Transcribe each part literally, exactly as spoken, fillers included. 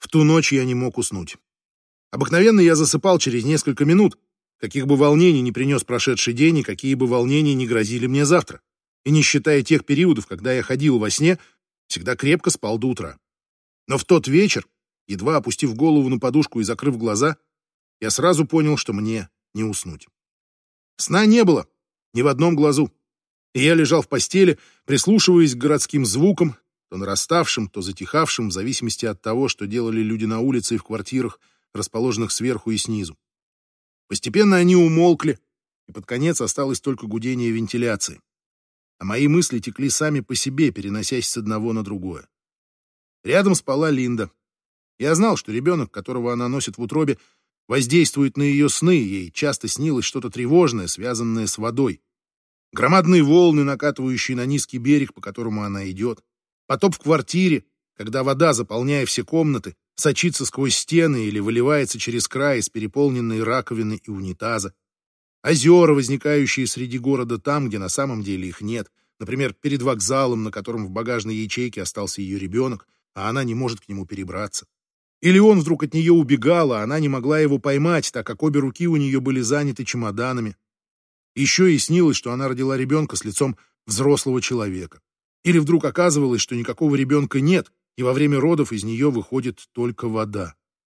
В ту ночь я не мог уснуть. Обыкновенно я засыпал через несколько минут, каких бы волнений не принес прошедший день и какие бы волнения не грозили мне завтра. И не считая тех периодов, когда я ходил во сне, всегда крепко спал до утра. Но в тот вечер, едва опустив голову на подушку и закрыв глаза, я сразу понял, что мне не уснуть. Сна не было ни в одном глазу, и я лежал в постели, прислушиваясь к городским звукам, то нараставшим, то затихавшим, в зависимости от того, что делали люди на улице и в квартирах, расположенных сверху и снизу. Постепенно они умолкли, и под конец осталось только гудение вентиляции. А мои мысли текли сами по себе, переносясь с одного на другое. Рядом спала Линда. Я знал, что ребенок, которого она носит в утробе, воздействует на ее сны, ей часто снилось что-то тревожное, связанное с водой. Громадные волны, накатывающие на низкий берег, по которому она идет. Потоп в квартире, когда вода, заполняя все комнаты, сочится сквозь стены или выливается через край из переполненной раковины и унитаза. Озера, возникающие среди города там, где на самом деле их нет. Например, перед вокзалом, на котором в багажной ячейке остался ее ребенок, а она не может к нему перебраться. Или он вдруг от нее убегал, а она не могла его поймать, так как обе руки у нее были заняты чемоданами. Еще и снилось, что она родила ребенка с лицом взрослого человека. Или вдруг оказывалось, что никакого ребенка нет, и во время родов из нее выходит только вода.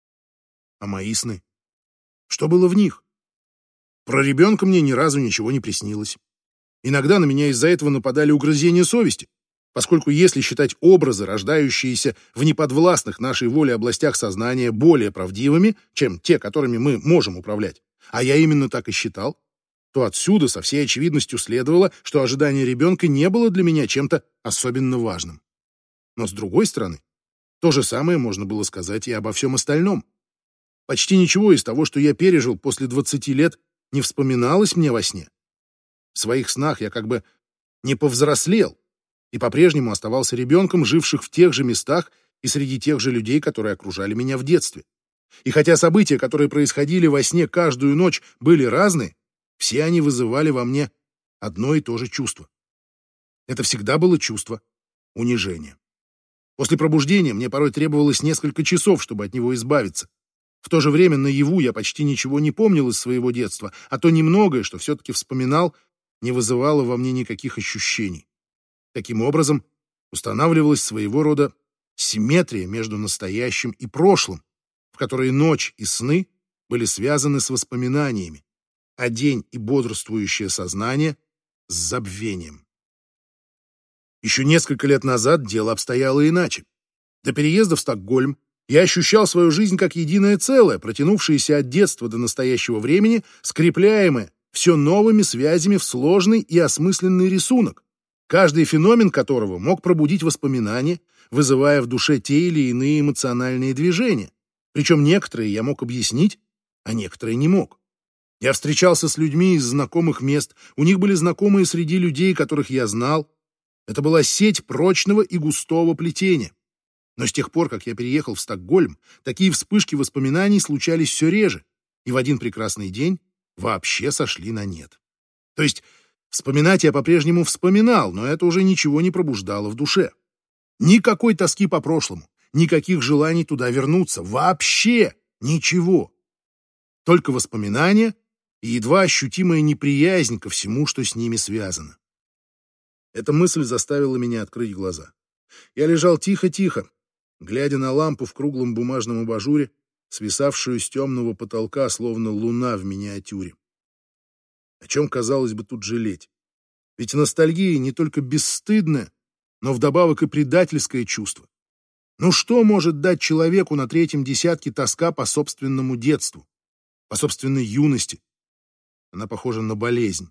А мои сны? Что было в них? Про ребенка мне ни разу ничего не приснилось. Иногда на меня из-за этого нападали угрызения совести, поскольку если считать образы, рождающиеся в неподвластных нашей воле областях сознания, более правдивыми, чем те, которыми мы можем управлять, а я именно так и считал, то отсюда со всей очевидностью следовало, что ожидание ребенка не было для меня чем-то особенно важным. Но с другой стороны, то же самое можно было сказать и обо всем остальном. Почти ничего из того, что я пережил после двадцати лет, не вспоминалось мне во сне. В своих снах я как бы не повзрослел и по-прежнему оставался ребенком, живших в тех же местах и среди тех же людей, которые окружали меня в детстве. И хотя события, которые происходили во сне каждую ночь, были разные, все они вызывали во мне одно и то же чувство. Это всегда было чувство унижения. После пробуждения мне порой требовалось несколько часов, чтобы от него избавиться. В то же время наяву я почти ничего не помнил из своего детства, а то немногое, что все-таки вспоминал, не вызывало во мне никаких ощущений. Таким образом, устанавливалась своего рода симметрия между настоящим и прошлым, в которой ночь и сны были связаны с воспоминаниями, а день и бодрствующее сознание с забвением. Еще несколько лет назад дело обстояло иначе. До переезда в Стокгольм я ощущал свою жизнь как единое целое, протянувшееся от детства до настоящего времени, скрепляемое все новыми связями в сложный и осмысленный рисунок, каждый феномен которого мог пробудить воспоминания, вызывая в душе те или иные эмоциональные движения. Причем некоторые я мог объяснить, а некоторые не мог. Я встречался с людьми из знакомых мест, у них были знакомые среди людей, которых я знал. Это была сеть прочного и густого плетения. Но с тех пор, как я переехал в Стокгольм, такие вспышки воспоминаний случались все реже, и в один прекрасный день вообще сошли на нет. То есть вспоминать я по-прежнему вспоминал, но это уже ничего не пробуждало в душе. Никакой тоски по прошлому, никаких желаний туда вернуться, вообще ничего. Только воспоминания и едва ощутимая неприязнь ко всему, что с ними связано. Эта мысль заставила меня открыть глаза. Я лежал тихо-тихо, глядя на лампу в круглом бумажном абажуре, свисавшую с темного потолка, словно луна в миниатюре. О чем, казалось бы, тут жалеть? Ведь ностальгия не только бесстыдная, но вдобавок и предательское чувство. Ну что может дать человеку на третьем десятке тоска по собственному детству, по собственной юности? Она похожа на болезнь.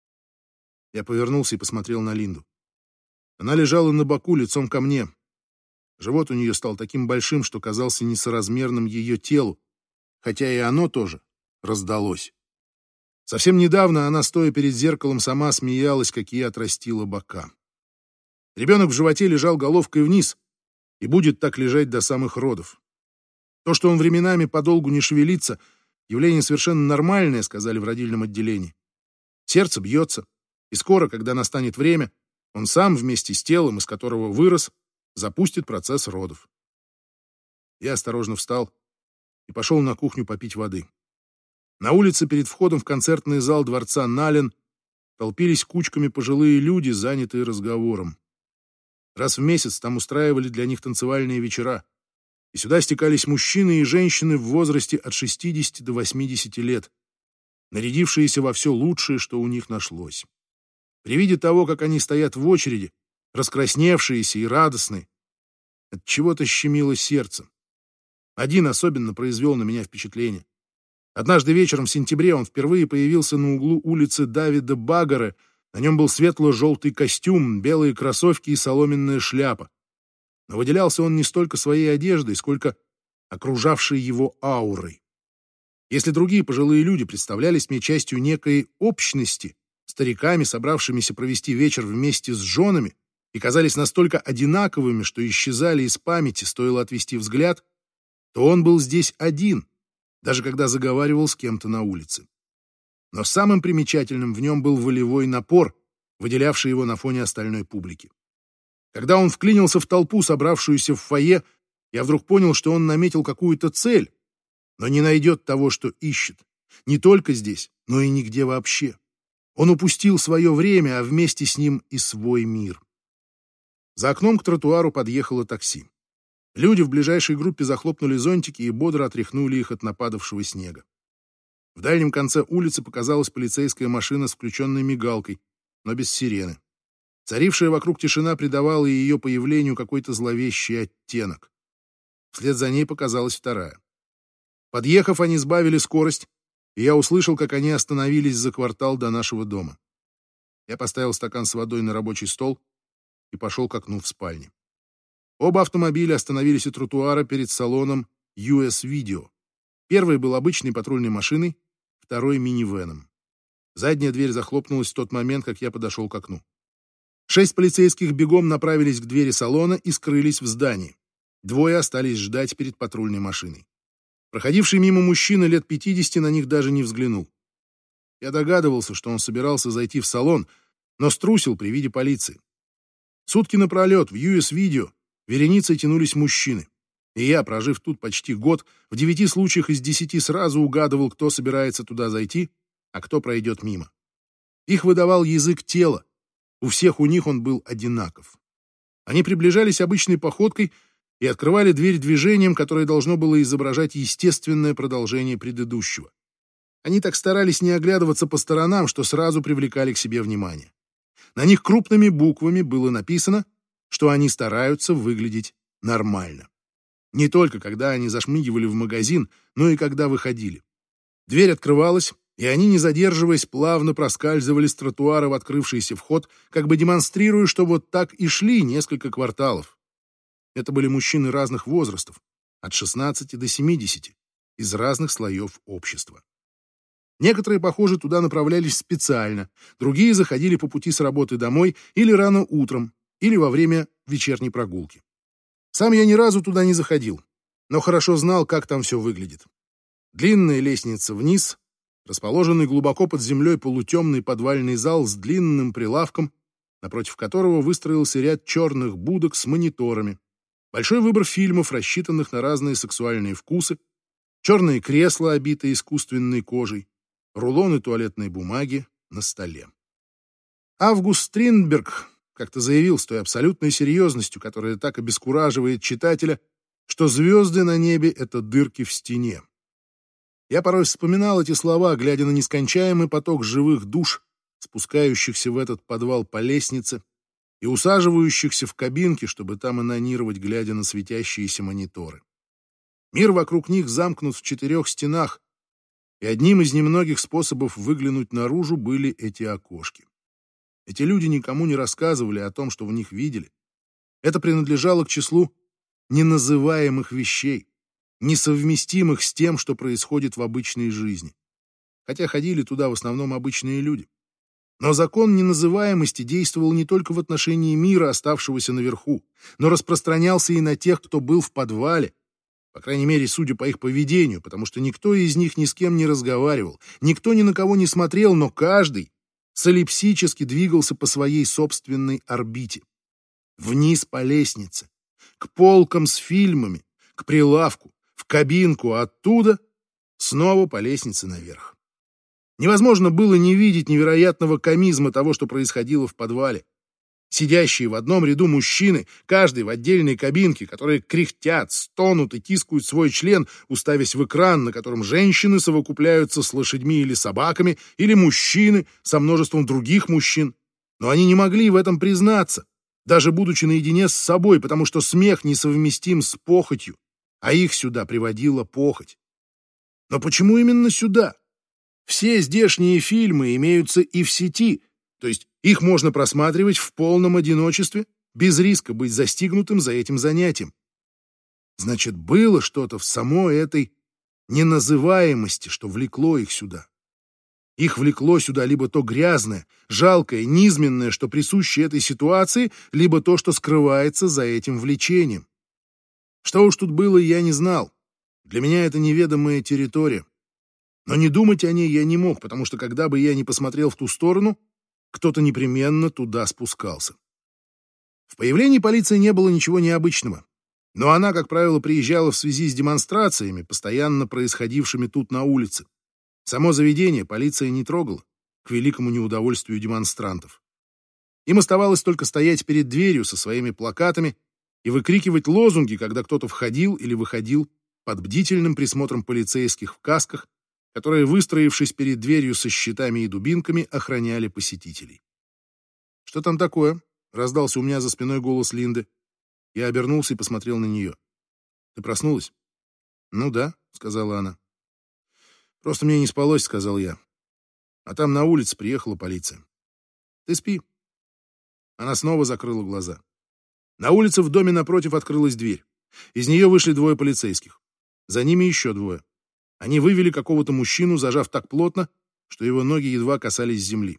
Я повернулся и посмотрел на Линду. Она лежала на боку лицом ко мне. Живот у нее стал таким большим, что казался несоразмерным ее телу, хотя и оно тоже раздалось. Совсем недавно она, стоя перед зеркалом, сама смеялась, какие отрастила бока. Ребенок в животе лежал головкой вниз и будет так лежать до самых родов. То, что он временами подолгу не шевелится, явление совершенно нормальное, сказали в родильном отделении. Сердце бьется, и скоро, когда настанет время, он сам вместе с телом, из которого вырос, запустит процесс родов. Я осторожно встал и пошел на кухню попить воды. На улице перед входом в концертный зал дворца Нален толпились кучками пожилые люди, занятые разговором. Раз в месяц там устраивали для них танцевальные вечера, и сюда стекались мужчины и женщины в возрасте от шестидесяти до восьмидесяти лет, нарядившиеся во все лучшее, что у них нашлось. При виде того, как они стоят в очереди, раскрасневшиеся и радостные, от чего-то щемило сердце. Один особенно произвел на меня впечатление. Однажды вечером в сентябре он впервые появился на углу улицы Давида Багаре. На нем был светло-желтый костюм, белые кроссовки и соломенная шляпа. Но выделялся он не столько своей одеждой, сколько окружавшей его аурой. Если другие пожилые люди представлялись мне частью некой общности, стариками, собравшимися провести вечер вместе с женами, и казались настолько одинаковыми, что исчезали из памяти, стоило отвести взгляд, то он был здесь один, даже когда заговаривал с кем-то на улице. Но самым примечательным в нем был волевой напор, выделявший его на фоне остальной публики. Когда он вклинился в толпу, собравшуюся в фойе, я вдруг понял, что он наметил какую-то цель, но не найдет того, что ищет. Не только здесь, но и нигде вообще. Он упустил свое время, а вместе с ним и свой мир. За окном к тротуару подъехало такси. Люди в ближайшей группе захлопнули зонтики и бодро отряхнули их от нападавшего снега. В дальнем конце улицы показалась полицейская машина с включенной мигалкой, но без сирены. Царившая вокруг тишина придавала ее появлению какой-то зловещий оттенок. Вслед за ней показалась вторая. Подъехав, они сбавили скорость, и я услышал, как они остановились за квартал до нашего дома. Я поставил стакан с водой на рабочий стол и пошел к окну в спальне. Оба автомобиля остановились у тротуара перед салоном ю эс Video. Первый был обычной патрульной машиной, второй — минивэном. Задняя дверь захлопнулась в тот момент, как я подошел к окну. Шесть полицейских бегом направились к двери салона и скрылись в здании. Двое остались ждать перед патрульной машиной. Проходивший мимо мужчина лет пятидесяти на них даже не взглянул. Я догадывался, что он собирался зайти в салон, но струсил при виде полиции. Сутки напролет в ю эс Video вереницей тянулись мужчины. И я, прожив тут почти год, в девяти случаях из десяти сразу угадывал, кто собирается туда зайти, а кто пройдет мимо. Их выдавал язык тела. У всех у них он был одинаков. Они приближались обычной походкой и открывали дверь движением, которое должно было изображать естественное продолжение предыдущего. Они так старались не оглядываться по сторонам, что сразу привлекали к себе внимание. На них крупными буквами было написано, что они стараются выглядеть нормально. Не только когда они зашмыгивали в магазин, но и когда выходили. Дверь открывалась, и они, не задерживаясь, плавно проскальзывали с тротуара в открывшийся вход, как бы демонстрируя, что вот так и шли несколько кварталов. Это были мужчины разных возрастов, от шестнадцати до семидесяти, из разных слоев общества. Некоторые, похоже, туда направлялись специально, другие заходили по пути с работы домой или рано утром, или во время вечерней прогулки. Сам я ни разу туда не заходил, но хорошо знал, как там все выглядит. Длинная лестница вниз, расположенный глубоко под землей полутемный подвальный зал с длинным прилавком, напротив которого выстроился ряд черных будок с мониторами, большой выбор фильмов, рассчитанных на разные сексуальные вкусы, черные кресла, обитые искусственной кожей, рулоны туалетной бумаги на столе. Август Стриндберг как-то заявил с той абсолютной серьезностью, которая так обескураживает читателя, что звезды на небе — это дырки в стене. Я порой вспоминал эти слова, глядя на нескончаемый поток живых душ, спускающихся в этот подвал по лестнице и усаживающихся в кабинки, чтобы там анонировать, глядя на светящиеся мониторы. Мир вокруг них замкнут в четырех стенах, и одним из немногих способов выглянуть наружу были эти окошки. Эти люди никому не рассказывали о том, что в них видели. Это принадлежало к числу неназываемых вещей, несовместимых с тем, что происходит в обычной жизни. Хотя ходили туда в основном обычные люди. Но закон неназываемости действовал не только в отношении мира, оставшегося наверху, но распространялся и на тех, кто был в подвале, по крайней мере, судя по их поведению, потому что никто из них ни с кем не разговаривал, никто ни на кого не смотрел, но каждый солипсически двигался по своей собственной орбите. Вниз по лестнице, к полкам с фильмами, к прилавку, в кабинку, а оттуда снова по лестнице наверх. Невозможно было не видеть невероятного комизма того, что происходило в подвале. Сидящие в одном ряду мужчины, каждый в отдельной кабинке, которые кряхтят, стонут и тискают свой член, уставясь в экран, на котором женщины совокупляются с лошадьми или собаками, или мужчины со множеством других мужчин. Но они не могли в этом признаться, даже будучи наедине с собой, потому что смех несовместим с похотью, а их сюда приводила похоть. Но почему именно сюда? Все здешние фильмы имеются и в сети, то есть их можно просматривать в полном одиночестве, без риска быть застигнутым за этим занятием. Значит, было что-то в самой этой неназываемости, что влекло их сюда. Их влекло сюда либо то грязное, жалкое, низменное, что присуще этой ситуации, либо то, что скрывается за этим влечением. Что уж тут было, я не знал. Для меня это неведомая территория. Но не думать о ней я не мог, потому что когда бы я ни посмотрел в ту сторону, кто-то непременно туда спускался. В появлении полиции не было ничего необычного, но она, как правило, приезжала в связи с демонстрациями, постоянно происходившими тут на улице. Само заведение полиция не трогала, к великому неудовольствию демонстрантов. Им оставалось только стоять перед дверью со своими плакатами и выкрикивать лозунги, когда кто-то входил или выходил под бдительным присмотром полицейских в касках, которые, выстроившись перед дверью со щитами и дубинками, охраняли посетителей. «Что там такое?» — раздался у меня за спиной голос Линды. Я обернулся и посмотрел на нее. «Ты проснулась?» «Ну да», — сказала она. «Просто мне не спалось», — сказал я. «А там на улице приехала полиция». «Ты спи». Она снова закрыла глаза. На улице в доме напротив открылась дверь. Из нее вышли двое полицейских. За ними еще двое. Они вывели какого-то мужчину, зажав так плотно, что его ноги едва касались земли.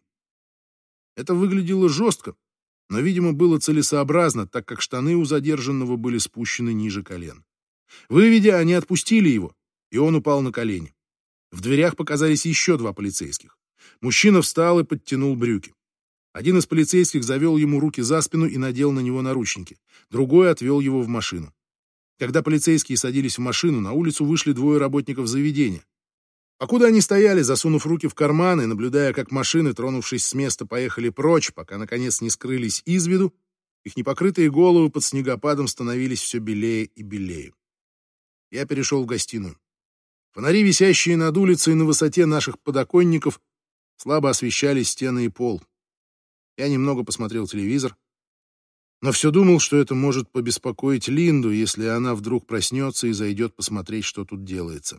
Это выглядело жестко, но, видимо, было целесообразно, так как штаны у задержанного были спущены ниже колен. Выведя, они отпустили его, и он упал на колени. В дверях показались еще два полицейских. Мужчина встал и подтянул брюки. Один из полицейских завел ему руки за спину и надел на него наручники. Другой отвел его в машину. Когда полицейские садились в машину, на улицу вышли двое работников заведения. Покуда они стояли, засунув руки в карманы, наблюдая, как машины, тронувшись с места, поехали прочь, пока, наконец, не скрылись из виду, их непокрытые головы под снегопадом становились все белее и белее. Я перешел в гостиную. Фонари, висящие над улицей на высоте наших подоконников, слабо освещали стены и пол. Я немного посмотрел телевизор, но все думал, что это может побеспокоить Линду, если она вдруг проснется и зайдет посмотреть, что тут делается.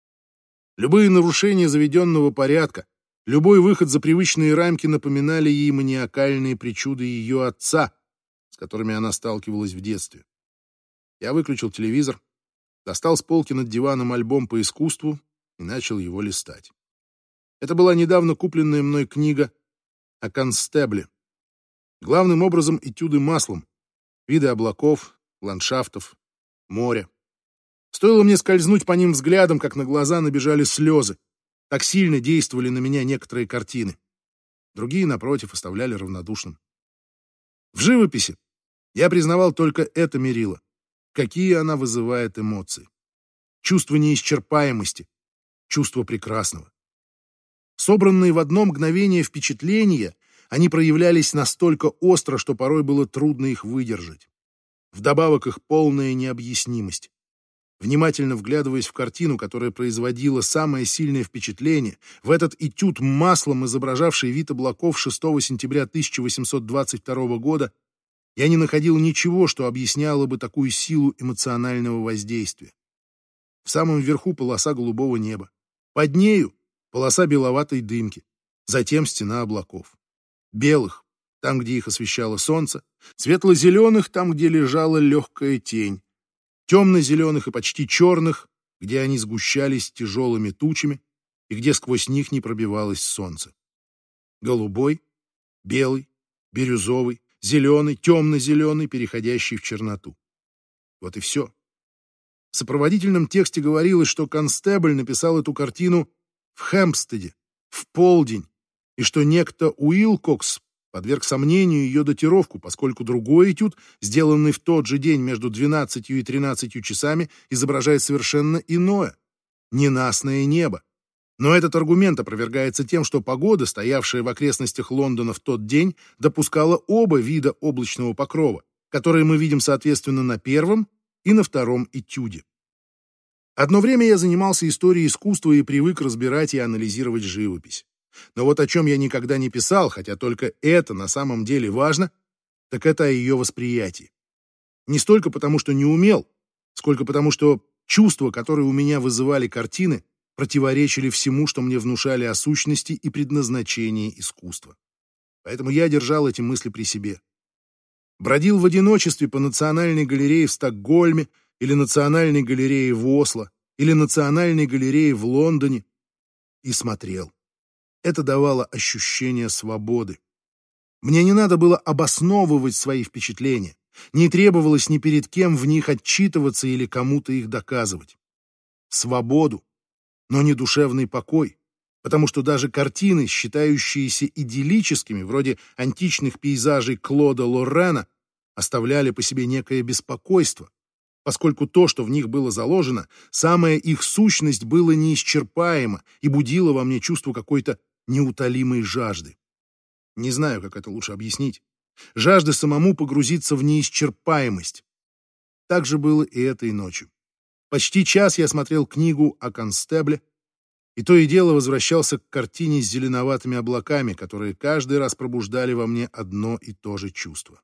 Любые нарушения заведенного порядка, любой выход за привычные рамки напоминали ей маниакальные причуды ее отца, с которыми она сталкивалась в детстве. Я выключил телевизор, достал с полки над диваном альбом по искусству и начал его листать. Это была недавно купленная мной книга о констебле. Главным образом этюды маслом, виды облаков, ландшафтов, моря. Стоило мне скользнуть по ним взглядом, как на глаза набежали слезы. Так сильно действовали на меня некоторые картины. Другие, напротив, оставляли равнодушным. В живописи я признавал только это мерило. Какие она вызывает эмоции. Чувство неисчерпаемости, чувство прекрасного. Собранные в одно мгновение впечатления, они проявлялись настолько остро, что порой было трудно их выдержать. Вдобавок их полная необъяснимость. Внимательно вглядываясь в картину, которая производила самое сильное впечатление, в этот этюд маслом, изображавший вид облаков шестого сентября тысяча восемьсот двадцать второго года, я не находил ничего, что объясняло бы такую силу эмоционального воздействия. В самом верху полоса голубого неба. Под нею полоса беловатой дымки. Затем стена облаков. Белых, там, где их освещало солнце, светло-зеленых, там, где лежала легкая тень, темно-зеленых и почти черных, где они сгущались тяжелыми тучами и где сквозь них не пробивалось солнце. Голубой, белый, бирюзовый, зеленый, темно-зеленый, переходящий в черноту. Вот и все. В сопроводительном тексте говорилось, что констебль написал эту картину в Хэмпстеде, в полдень, и что некто Уилкокс подверг сомнению ее датировку, поскольку другой этюд, сделанный в тот же день между двенадцатью и тринадцатью часами, изображает совершенно иное — ненастное небо. Но этот аргумент опровергается тем, что погода, стоявшая в окрестностях Лондона в тот день, допускала оба вида облачного покрова, которые мы видим соответственно на первом и на втором этюде. Одно время я занимался историей искусства и привык разбирать и анализировать живопись. Но вот о чем я никогда не писал, хотя только это на самом деле важно, так это о ее восприятии. Не столько потому, что не умел, сколько потому, что чувства, которые у меня вызывали картины, противоречили всему, что мне внушали о сущности и предназначении искусства. Поэтому я держал эти мысли при себе. Бродил в одиночестве по Национальной галерее в Стокгольме или Национальной галерее в Осло или Национальной галерее в Лондоне и смотрел. Это давало ощущение свободы. Мне не надо было обосновывать свои впечатления, не требовалось ни перед кем в них отчитываться или кому-то их доказывать. Свободу, но не душевный покой, потому что даже картины, считающиеся идиллическими, вроде античных пейзажей Клода Лоррена, оставляли по себе некое беспокойство, поскольку то, что в них было заложено, самая их сущность было неисчерпаемо и будило во мне чувство какой-то неутолимой жажды. Не знаю, как это лучше объяснить. Жажда самому погрузиться в неисчерпаемость. Так же было и этой ночью. Почти час я смотрел книгу о констебле, и то и дело возвращался к картине с зеленоватыми облаками, которые каждый раз пробуждали во мне одно и то же чувство.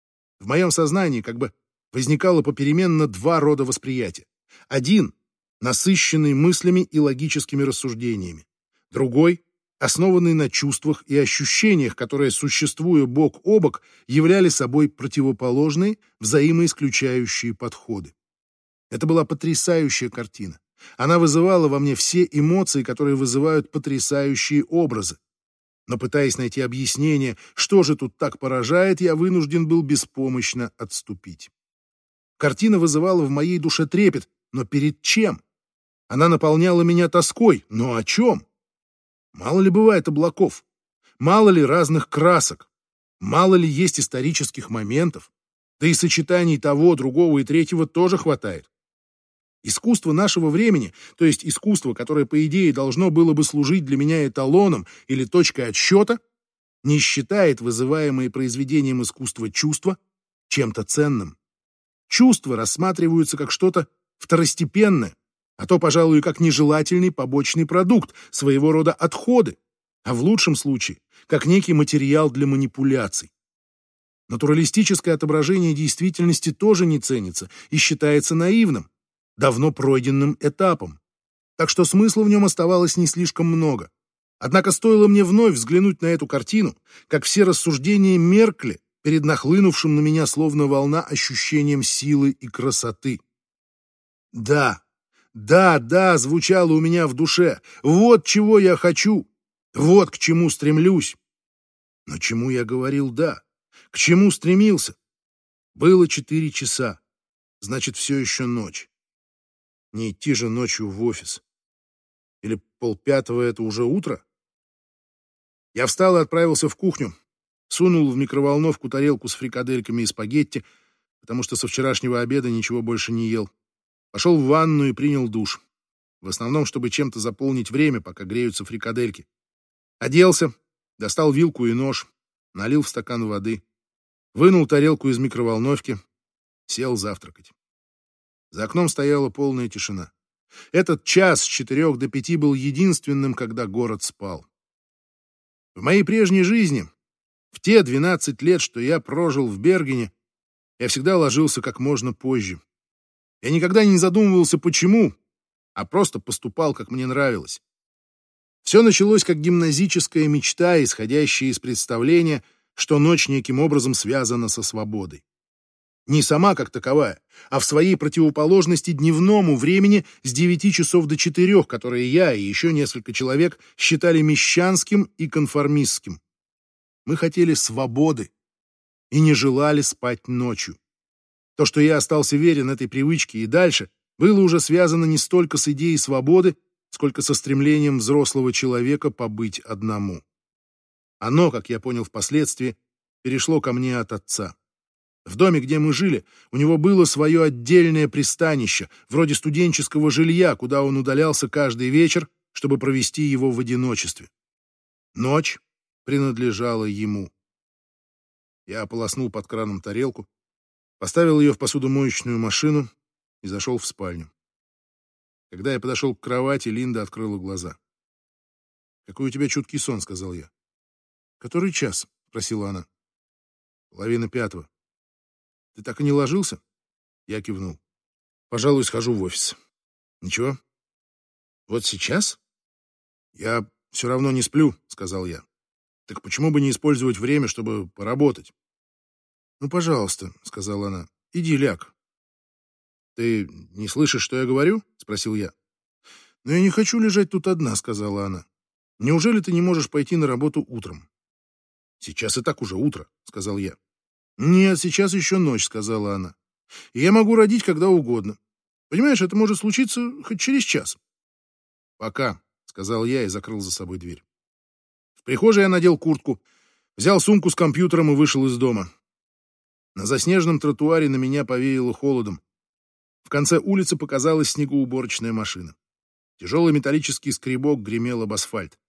В моем сознании как бы возникало попеременно два рода восприятия. Один — насыщенный мыслями и логическими рассуждениями. Другой — основанный на чувствах и ощущениях, которые, существуя бок о бок, являли собой противоположные, взаимоисключающие подходы. Это была потрясающая картина. Она вызывала во мне все эмоции, которые вызывают потрясающие образы. Но пытаясь найти объяснение, что же тут так поражает, я вынужден был беспомощно отступить. Картина вызывала в моей душе трепет, но перед чем? Она наполняла меня тоской, но о чем? Мало ли бывает облаков, мало ли разных красок, мало ли есть исторических моментов, да и сочетаний того, другого и третьего тоже хватает. Искусство нашего времени, то есть искусство, которое, по идее, должно было бы служить для меня эталоном или точкой отсчета, не считает вызываемые произведением искусства чувства чем-то ценным. Чувства рассматриваются как что-то второстепенное, а то, пожалуй, как нежелательный побочный продукт, своего рода отходы, а в лучшем случае, как некий материал для манипуляций. Натуралистическое отображение действительности тоже не ценится и считается наивным, давно пройденным этапом, так что смысла в нем оставалось не слишком много. Однако стоило мне вновь взглянуть на эту картину, как все рассуждения меркли перед нахлынувшим на меня словно волна ощущением силы и красоты. Да, да, да, звучало у меня в душе. Вот чего я хочу, вот к чему стремлюсь. Но чему я говорил «да», к чему стремился? Было четыре часа, значит, все еще ночь. Не идти же ночью в офис. Или полпятого — это уже утро? Я встал и отправился в кухню, сунул в микроволновку тарелку с фрикадельками и спагетти, потому что со вчерашнего обеда ничего больше не ел. Пошел в ванну и принял душ. В основном, чтобы чем-то заполнить время, пока греются фрикадельки. Оделся, достал вилку и нож, налил в стакан воды, вынул тарелку из микроволновки, сел завтракать. За окном стояла полная тишина. Этот час с четырех до пяти был единственным, когда город спал. В моей прежней жизни, в те двенадцать лет, что я прожил в Бергене, я всегда ложился как можно позже. Я никогда не задумывался, почему, а просто поступал, как мне нравилось. Все началось как гимназическая мечта, исходящая из представления, что ночь неким образом связана со свободой. Не сама как таковая, а в своей противоположности дневному времени с девяти часов до четырех, которое я и еще несколько человек считали мещанским и конформистским. Мы хотели свободы и не желали спать ночью. То, что я остался верен этой привычке и дальше, было уже связано не столько с идеей свободы, сколько со стремлением взрослого человека побыть одному. Оно, как я понял впоследствии, перешло ко мне от отца. В доме, где мы жили, у него было свое отдельное пристанище, вроде студенческого жилья, куда он удалялся каждый вечер, чтобы провести его в одиночестве. Ночь принадлежала ему. Я ополоснул под краном тарелку, поставил ее в посудомоечную машину и зашел в спальню. Когда я подошел к кровати, Линда открыла глаза. «Какой у тебя чуткий сон», — сказал я. «Который час?» — спросила она. «Половина пятого». «Ты так и не ложился?» Я кивнул. «Пожалуй, схожу в офис». «Ничего?» «Вот сейчас?» «Я все равно не сплю», — сказал я. «Так почему бы не использовать время, чтобы поработать?» «Ну, пожалуйста», — сказала она. «Иди ляг». «Ты не слышишь, что я говорю?» — спросил я. «Но я не хочу лежать тут одна», — сказала она. «Неужели ты не можешь пойти на работу утром?» «Сейчас и так уже утро», — сказал я. «Нет, сейчас еще ночь», — сказала она. «И я могу родить когда угодно. Понимаешь, это может случиться хоть через час». «Пока», — сказал я и закрыл за собой дверь. В прихожей я надел куртку, взял сумку с компьютером и вышел из дома. На заснеженном тротуаре на меня повеяло холодом. В конце улицы показалась снегоуборочная машина. Тяжелый металлический скребок гремел об асфальт.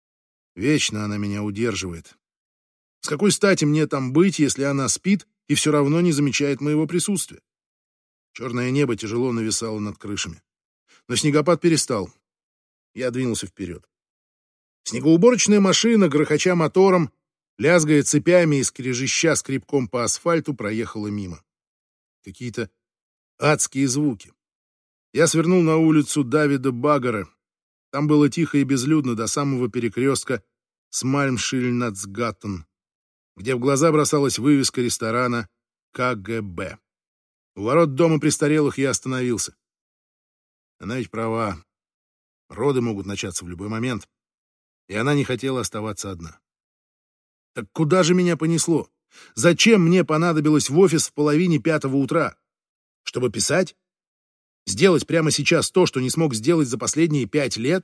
Вечно она меня удерживает. С какой стати мне там быть, если она спит и все равно не замечает моего присутствия? Черное небо тяжело нависало над крышами. Но снегопад перестал. Я двинулся вперед. Снегоуборочная машина, грохоча мотором, лязгая цепями и скрежеща скребком по асфальту, проехала мимо. Какие-то адские звуки. Я свернул на улицу Давида Баггара. Там было тихо и безлюдно до самого перекрестка с Мальмшильнацгаттен, где в глаза бросалась вывеска ресторана ка гэ бэ. У ворот дома престарелых я остановился. Она ведь права. Роды могут начаться в любой момент. И она не хотела оставаться одна. Так куда же меня понесло? Зачем мне понадобилось в офис в половине пятого утра? Чтобы писать? Сделать прямо сейчас то, что не смог сделать за последние пять лет?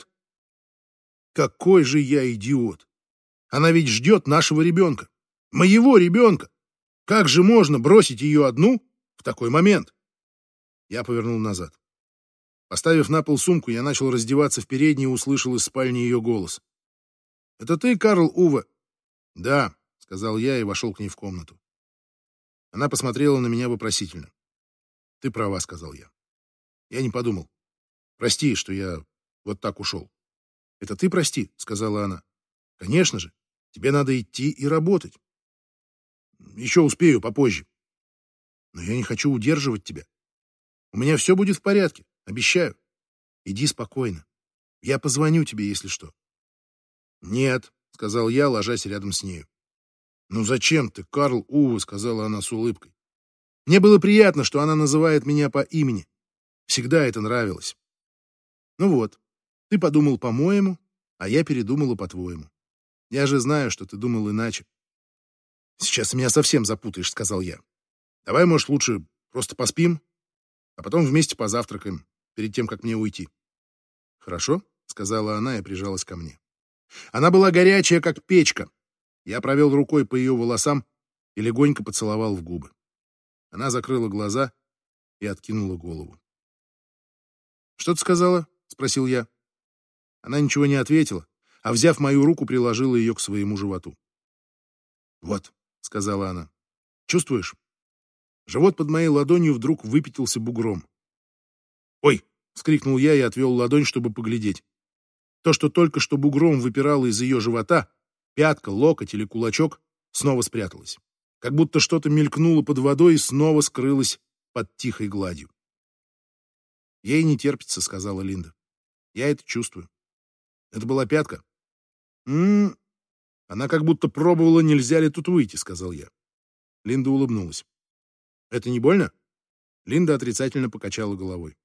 Какой же я идиот! Она ведь ждет нашего ребенка. Моего ребенка! Как же можно бросить ее одну в такой момент? Я повернул назад. Поставив на пол сумку, я начал раздеваться в передней и услышал из спальни ее голос. «Это ты, Карл Уве?» «Да», — сказал я и вошел к ней в комнату. Она посмотрела на меня вопросительно. «Ты права», — сказал я. Я не подумал. «Прости, что я вот так ушел». «Это ты прости», — сказала она. «Конечно же, тебе надо идти и работать. Еще успею попозже. Но я не хочу удерживать тебя. У меня все будет в порядке, обещаю. Иди спокойно. Я позвоню тебе, если что». «Нет», — сказал я, ложась рядом с нею. «Ну зачем ты, Карл Уве?» — сказала она с улыбкой. Мне было приятно, что она называет меня по имени. Всегда это нравилось. Ну вот, ты подумал по-моему, а я передумала по-твоему. Я же знаю, что ты думал иначе. Сейчас ты меня совсем запутаешь, сказал я. Давай, может, лучше просто поспим, а потом вместе позавтракаем, перед тем, как мне уйти. Хорошо, сказала она и прижалась ко мне. Она была горячая, как печка. Я провел рукой по ее волосам и легонько поцеловал в губы. Она закрыла глаза и откинула голову. «Что ты сказала?» — спросил я. Она ничего не ответила, а, взяв мою руку, приложила ее к своему животу. «Вот», — сказала она, — «чувствуешь?» Живот под моей ладонью вдруг выпятился бугром. «Ой!» — вскрикнул я и отвел ладонь, чтобы поглядеть. То, что только что бугром выпирало из ее живота, пятка, локоть или кулачок, снова спряталось. Как будто что-то мелькнуло под водой и снова скрылось под тихой гладью. «Ей не терпится», — сказала Линда. «Я это чувствую». «Это была пятка?» «М-м-м». Она как будто пробовала, нельзя ли тут выйти, — сказал я. Линда улыбнулась. «Это не больно?» Линда отрицательно покачала головой.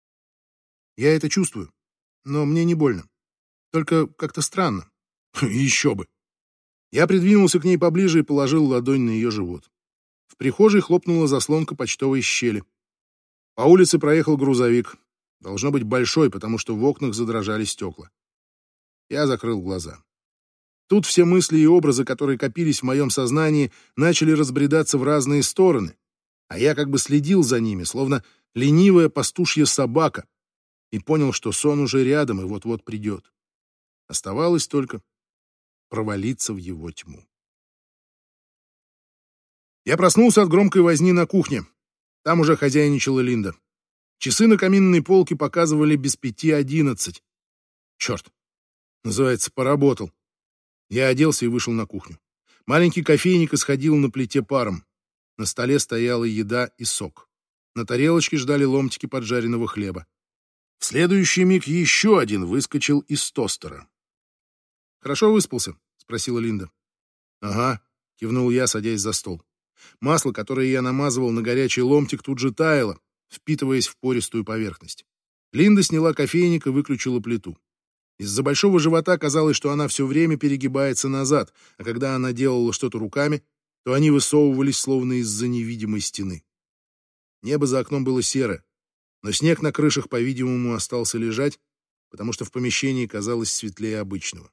«Я это чувствую, но мне не больно. Только как-то странно». «Еще бы!» Я придвинулся к ней поближе и положил ладонь на ее живот. В прихожей хлопнула заслонка почтовой щели. По улице проехал грузовик. Должно быть большой, потому что в окнах задрожали стекла. Я закрыл глаза. Тут все мысли и образы, которые копились в моем сознании, начали разбредаться в разные стороны, а я как бы следил за ними, словно ленивая пастушья собака, и понял, что сон уже рядом и вот-вот придет. Оставалось только провалиться в его тьму. Я проснулся от громкой возни на кухне. Там уже хозяйничала Линда. Часы на каминной полке показывали без пяти одиннадцать. Черт, называется, поработал. Я оделся и вышел на кухню. Маленький кофейник исходил на плите паром. На столе стояла еда и сок. На тарелочке ждали ломтики поджаренного хлеба. В следующий миг еще один выскочил из тостера. «Хорошо выспался?» — спросила Линда. «Ага», — кивнул я, садясь за стол. Масло, которое я намазывал на горячий ломтик, тут же таяло, впитываясь в пористую поверхность. Линда сняла кофейник и выключила плиту. Из-за большого живота казалось, что она все время перегибается назад, а когда она делала что-то руками, то они высовывались словно из-за невидимой стены. Небо за окном было серое, но снег на крышах, по-видимому, остался лежать, потому что в помещении казалось светлее обычного.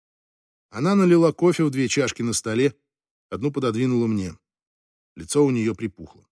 Она налила кофе в две чашки на столе, одну пододвинула мне. Лицо у нее припухло.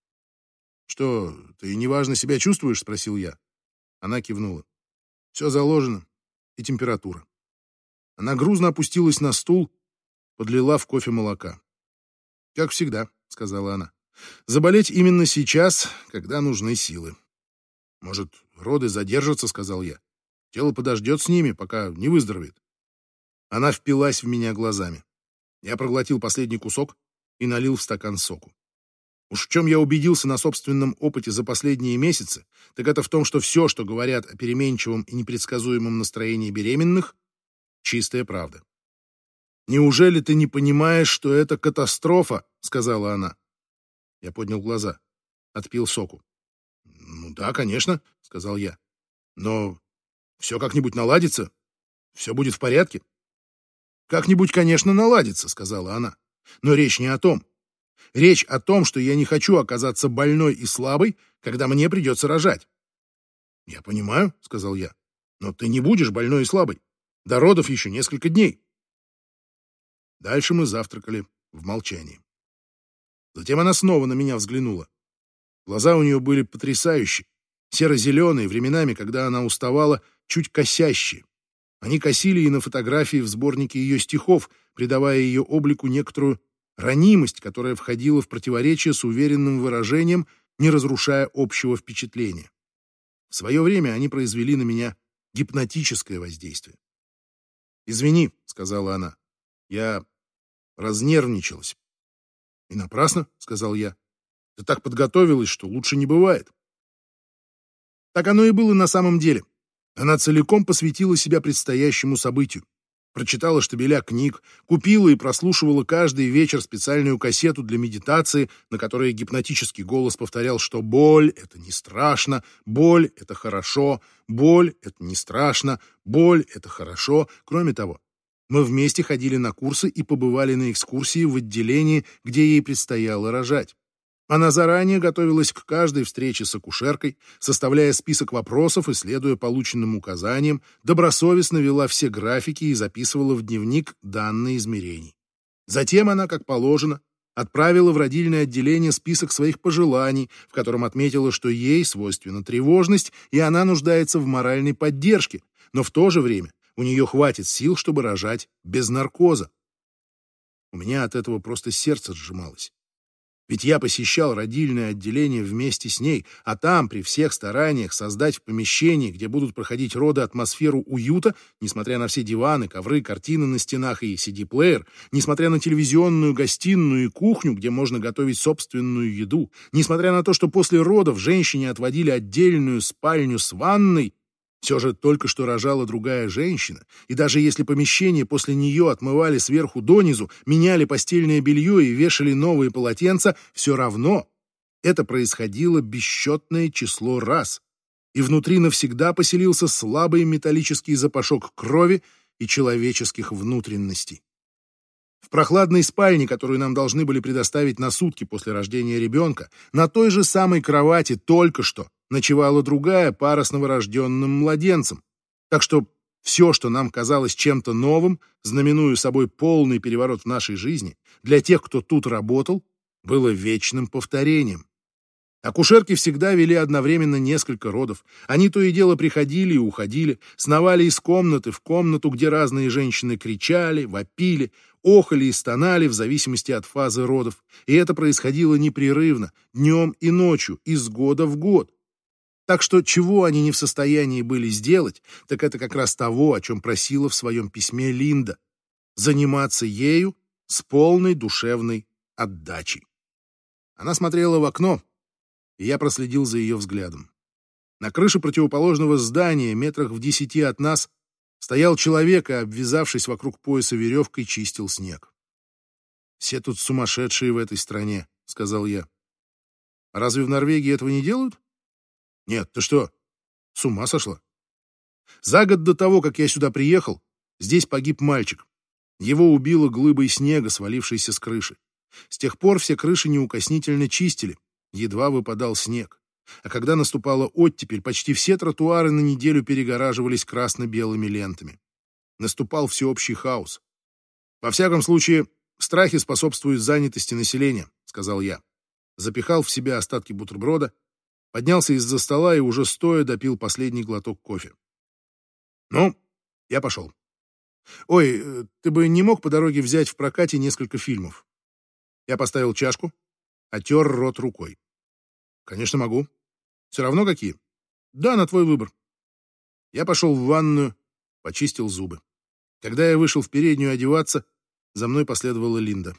«Что, ты неважно себя чувствуешь?» — спросил я. Она кивнула. «Все заложено. И температура». Она грузно опустилась на стул, подлила в кофе молока. «Как всегда», — сказала она. «Заболеть именно сейчас, когда нужны силы». «Может, роды задержатся?» — сказал я. «Тело подождет с ними, пока не выздоровеет». Она впилась в меня глазами. Я проглотил последний кусок и налил в стакан соку. Уж в чем я убедился на собственном опыте за последние месяцы, так это в том, что все, что говорят о переменчивом и непредсказуемом настроении беременных, чистая правда. «Неужели ты не понимаешь, что это катастрофа?» — сказала она. Я поднял глаза, отпил соку. «Ну да, конечно», — сказал я. «Но все как-нибудь наладится, все будет в порядке». «Как-нибудь, конечно, наладится», — сказала она. «Но речь не о том. Речь о том, что я не хочу оказаться больной и слабой, когда мне придется рожать». «Я понимаю», — сказал я, — «но ты не будешь больной и слабой. До родов еще несколько дней». Дальше мы завтракали в молчании. Затем она снова на меня взглянула. Глаза у нее были потрясающие, серо-зеленые, временами, когда она уставала, чуть косящие. Они косили и на фотографии в сборнике ее стихов, придавая ее облику некоторую ранимость, которая входила в противоречие с уверенным выражением, не разрушая общего впечатления. В свое время они произвели на меня гипнотическое воздействие. «Извини», — сказала она, — «я разнервничалась». «И напрасно», — сказал я, — «ты так подготовилась, что лучше не бывает». Так оно и было на самом деле. Она целиком посвятила себя предстоящему событию. Прочитала штабеля книг, купила и прослушивала каждый вечер специальную кассету для медитации, на которой гипнотический голос повторял, что боль — это не страшно, боль — это хорошо, боль — это не страшно, боль — это хорошо. Кроме того, мы вместе ходили на курсы и побывали на экскурсии в отделении, где ей предстояло рожать. Она заранее готовилась к каждой встрече с акушеркой, составляя список вопросов и, следуя полученным указаниям, добросовестно вела все графики и записывала в дневник данные измерений. Затем она, как положено, отправила в родильное отделение список своих пожеланий, в котором отметила, что ей свойственна тревожность, и она нуждается в моральной поддержке, но в то же время у нее хватит сил, чтобы рожать без наркоза. У меня от этого просто сердце сжималось. Ведь я посещал родильное отделение вместе с ней, а там, при всех стараниях создать в помещении, где будут проходить роды, атмосферу уюта, несмотря на все диваны, ковры, картины на стенах и си ди-плеер, несмотря на телевизионную гостиную и кухню, где можно готовить собственную еду, несмотря на то, что после родов женщине отводили отдельную спальню с ванной, все же только что рожала другая женщина, и даже если помещение после нее отмывали сверху донизу, меняли постельное белье и вешали новые полотенца, все равно это происходило бесчетное число раз, и внутри навсегда поселился слабый металлический запашок крови и человеческих внутренностей. В прохладной спальне, которую нам должны были предоставить на сутки после рождения ребенка, на той же самой кровати только что ночевала другая пара с новорожденным младенцем. Так что Все, что нам казалось чем-то новым, знаменуя собой полный переворот в нашей жизни, для тех, кто тут работал, было вечным повторением. Акушерки всегда вели одновременно несколько родов. Они то и дело приходили и уходили, сновали из комнаты в комнату, где разные женщины кричали, вопили, охали и стонали в зависимости от фазы родов. И это происходило непрерывно, днем и ночью, из года в год. Так что чего они не в состоянии были сделать, так это как раз того, о чем просила в своем письме Линда — заниматься ею с полной душевной отдачей. Она смотрела в окно, и я проследил за ее взглядом. На крыше противоположного здания, метрах в десяти от нас, стоял человек и, обвязавшись вокруг пояса веревкой, чистил снег. «Все тут сумасшедшие в этой стране», — сказал я. «А разве в Норвегии этого не делают?» «Нет, ты что, с ума сошла?» За год до того, как я сюда приехал, здесь погиб мальчик. Его убило глыбой снега, свалившейся с крыши. С тех пор все крыши неукоснительно чистили, едва выпадал снег. А когда наступала оттепель, почти все тротуары на неделю перегораживались красно-белыми лентами. Наступал всеобщий хаос. «Во всяком случае, страхи способствуют занятости населения», — сказал я. Запихал в себя остатки бутерброда, поднялся из-за стола и уже стоя допил последний глоток кофе. «Ну, я пошел. Ой, ты бы не мог по дороге взять в прокате несколько фильмов?» Я поставил чашку, отер рот рукой. «Конечно, могу. Все равно какие?» «Да, на твой выбор». Я пошел в ванную, почистил зубы. Когда я вышел в переднюю одеваться, за мной последовала Линда.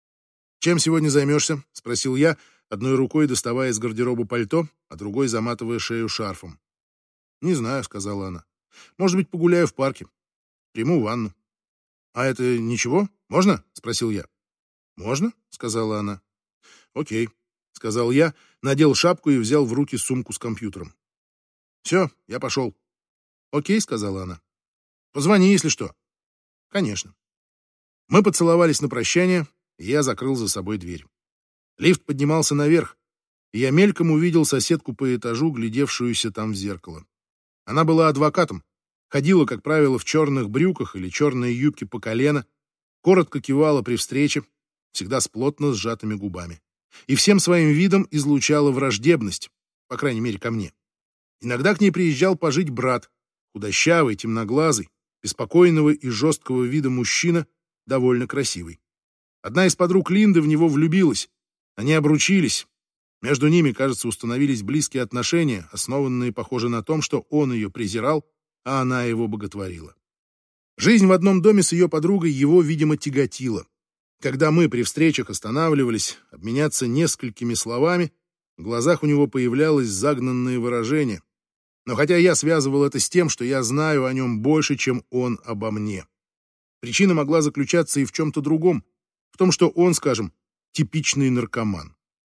«Чем сегодня займешься?» — спросил я, одной рукой доставая из гардероба пальто, а другой заматывая шею шарфом. «Не знаю», — сказала она. «Может быть, погуляю в парке. Приму ванну». «А это ничего? Можно?» — спросил я. «Можно», — сказала она. «Окей», — сказал я, надел шапку и взял в руки сумку с компьютером. «Все, я пошел». «Окей», — сказала она. «Позвони, если что». «Конечно». Мы поцеловались на прощание, и я закрыл за собой дверь. Лифт поднимался наверх, и я мельком увидел соседку по этажу, глядевшуюся там в зеркало. Она была адвокатом, ходила, как правило, в черных брюках или черной юбке по колено, коротко кивала при встрече, всегда с плотно сжатыми губами, и всем своим видом излучала враждебность, по крайней мере, ко мне. Иногда к ней приезжал пожить брат, худощавый, темноглазый, беспокойного и жесткого вида мужчина, довольно красивый. Одна из подруг Линды в него влюбилась. Они обручились. Между ними, кажется, установились близкие отношения, основанные, похоже, на том, что он ее презирал, а она его боготворила. Жизнь в одном доме с ее подругой его, видимо, тяготила. Когда мы при встречах останавливались обменяться несколькими словами, в глазах у него появлялось загнанное выражение. Но хотя я связывал это с тем, что я знаю о нем больше, чем он обо мне. Причина могла заключаться и в чем-то другом, в том, что он, скажем, типичный наркоман.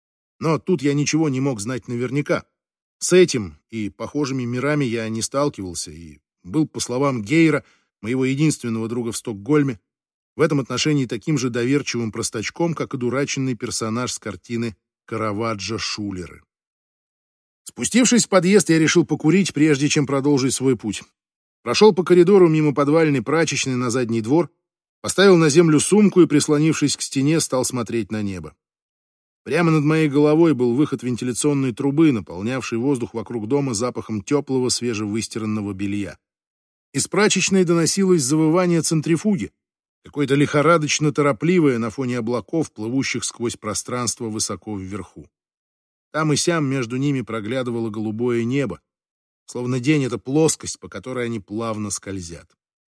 Но тут я ничего не мог знать наверняка. С этим и похожими мирами я не сталкивался и был, по словам Гейра, моего единственного друга в Стокгольме, в этом отношении таким же доверчивым простачком, как и дураченный персонаж с картины Караваджо «Шулеры». Спустившись в подъезд, я решил покурить, прежде чем продолжить свой путь. Прошел по коридору мимо подвальной прачечной на задний двор, поставил на землю сумку и, прислонившись к стене, стал смотреть на небо. Прямо над моей головой был выход вентиляционной трубы, наполнявший воздух вокруг дома запахом теплого, свежевыстиранного белья. Из прачечной доносилось завывание центрифуги, какое-то лихорадочно торопливое на фоне облаков, плывущих сквозь пространство высоко вверху. Там и сям между ними проглядывало голубое небо, словно день — это плоскость, по которой они плавно скользят.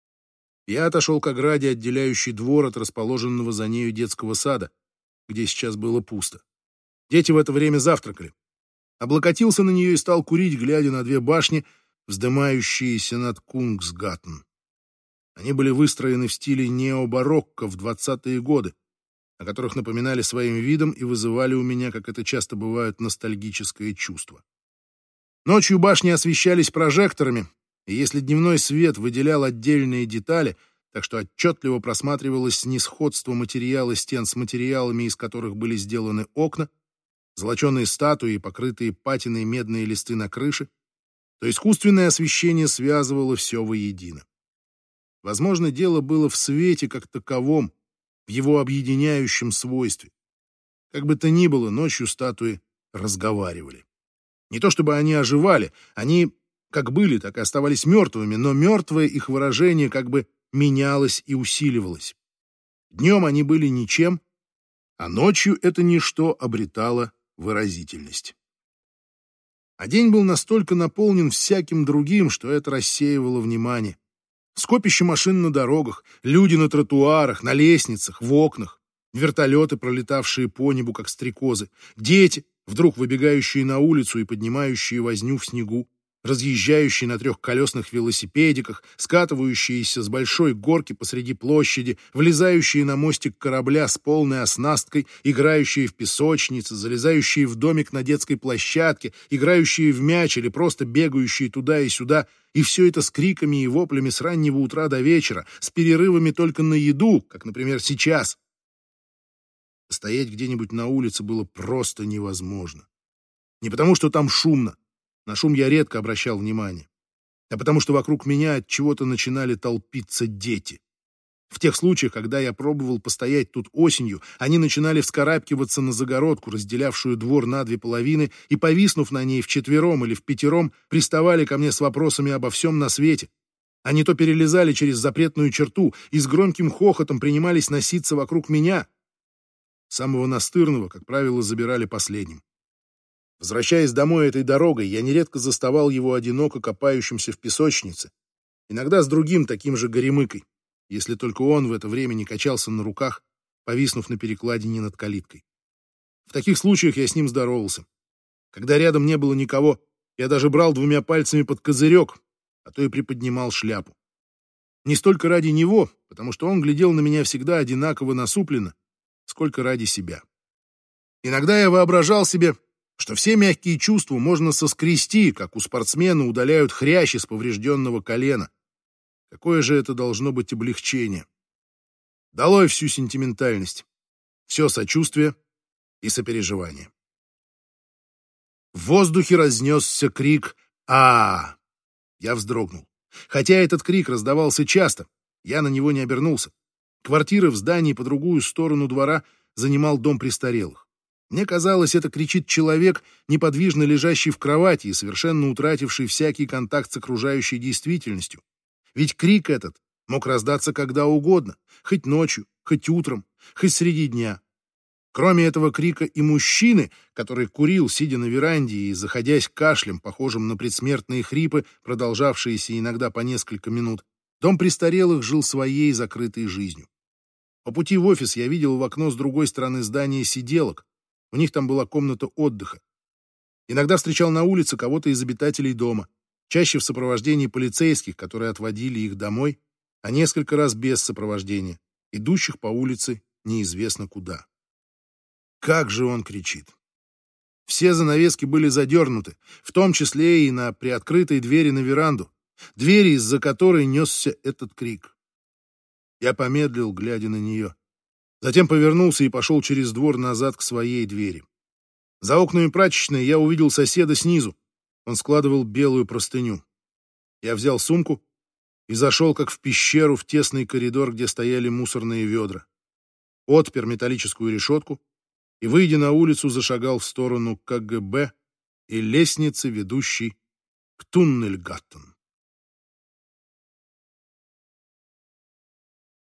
Я отошел к ограде, отделяющей двор от расположенного за нею детского сада, где сейчас было пусто. Дети в это время завтракали. Облокотился на нее и стал курить, глядя на две башни, вздымающиеся над Кунгсгаттен. Они были выстроены в стиле необарокко в двадцатые годы, о которых напоминали своим видом и вызывали у меня, как это часто бывает, ностальгическое чувство. Ночью башни освещались прожекторами, и если дневной свет выделял отдельные детали, так что отчетливо просматривалось несходство материала стен с материалами, из которых были сделаны окна, золоченые статуи и покрытые патиной медные листы на крыше, то искусственное освещение связывало все воедино. Возможно, дело было в свете как таковом, в его объединяющем свойстве. Как бы то ни было, ночью статуи разговаривали. Не то чтобы они оживали, они как были, так и оставались мертвыми, но мертвое их выражение как бы менялось и усиливалось. Днем они были ничем, а ночью это ничто обретало выразительность. А день был настолько наполнен всяким другим, что это рассеивало внимание. Скопище машин на дорогах, люди на тротуарах, на лестницах, в окнах, вертолеты, пролетавшие по небу, как стрекозы, дети, вдруг выбегающие на улицу и поднимающие возню в снегу, разъезжающие на трехколесных велосипедиках, скатывающиеся с большой горки посреди площади, влезающие на мостик корабля с полной оснасткой, играющие в песочнице, залезающие в домик на детской площадке, играющие в мяч или просто бегающие туда и сюда, и все это с криками и воплями с раннего утра до вечера, с перерывами только на еду, как, например, сейчас. Стоять где-нибудь на улице было просто невозможно. Не потому, что там шумно. На шум я редко обращал внимание, а потому что вокруг меня от чего-то начинали толпиться дети. В тех случаях, когда я пробовал постоять тут осенью, они начинали вскарабкиваться на загородку, разделявшую двор на две половины, и, повиснув на ней вчетвером или впятером, приставали ко мне с вопросами обо всем на свете. Они то перелезали через запретную черту и с громким хохотом принимались носиться вокруг меня. Самого настырного, как правило, забирали последним. Возвращаясь домой этой дорогой, я нередко заставал его одиноко копающимся в песочнице, иногда с другим таким же горемыкой, если только он в это время не качался на руках, повиснув на перекладине над калиткой. В таких случаях я с ним здоровался. Когда рядом не было никого, я даже брал двумя пальцами под козырек, а то и приподнимал шляпу. Не столько ради него, потому что он глядел на меня всегда одинаково насупленно, сколько ради себя. Иногда я воображал себе, что все мягкие чувства можно соскрести, как у спортсмена удаляют хрящи с поврежденного колена. Какое же это должно быть облегчение? Долой всю сентиментальность, все сочувствие и сопереживание. В воздухе разнесся крик «А!». Я вздрогнул. Хотя этот крик раздавался часто, я на него не обернулся. Квартира в здании по другую сторону двора занимал дом престарелых. Мне казалось, это кричит человек, неподвижно лежащий в кровати и совершенно утративший всякий контакт с окружающей действительностью. Ведь крик этот мог раздаться когда угодно, хоть ночью, хоть утром, хоть среди дня. Кроме этого крика и мужчины, который курил, сидя на веранде и заходясь кашлем, похожим на предсмертные хрипы, продолжавшиеся иногда по несколько минут, дом престарелых жил своей закрытой жизнью. По пути в офис я видел в окно с другой стороны здания сиделок. У них там была комната отдыха. Иногда встречал на улице кого-то из обитателей дома, чаще в сопровождении полицейских, которые отводили их домой, а несколько раз без сопровождения, идущих по улице неизвестно куда. Как же он кричит! Все занавески были задернуты, в том числе и на приоткрытой двери на веранду, двери, из-за которой несся этот крик. Я помедлил, глядя на нее. Затем повернулся и пошел через двор назад к своей двери. За окнами прачечной я увидел соседа снизу. Он складывал белую простыню. Я взял сумку и зашел, как в пещеру, в тесный коридор, где стояли мусорные ведра. Отпер металлическую решетку и, выйдя на улицу, зашагал в сторону ка гэ бэ и лестницы, ведущей к Туннельгаттен.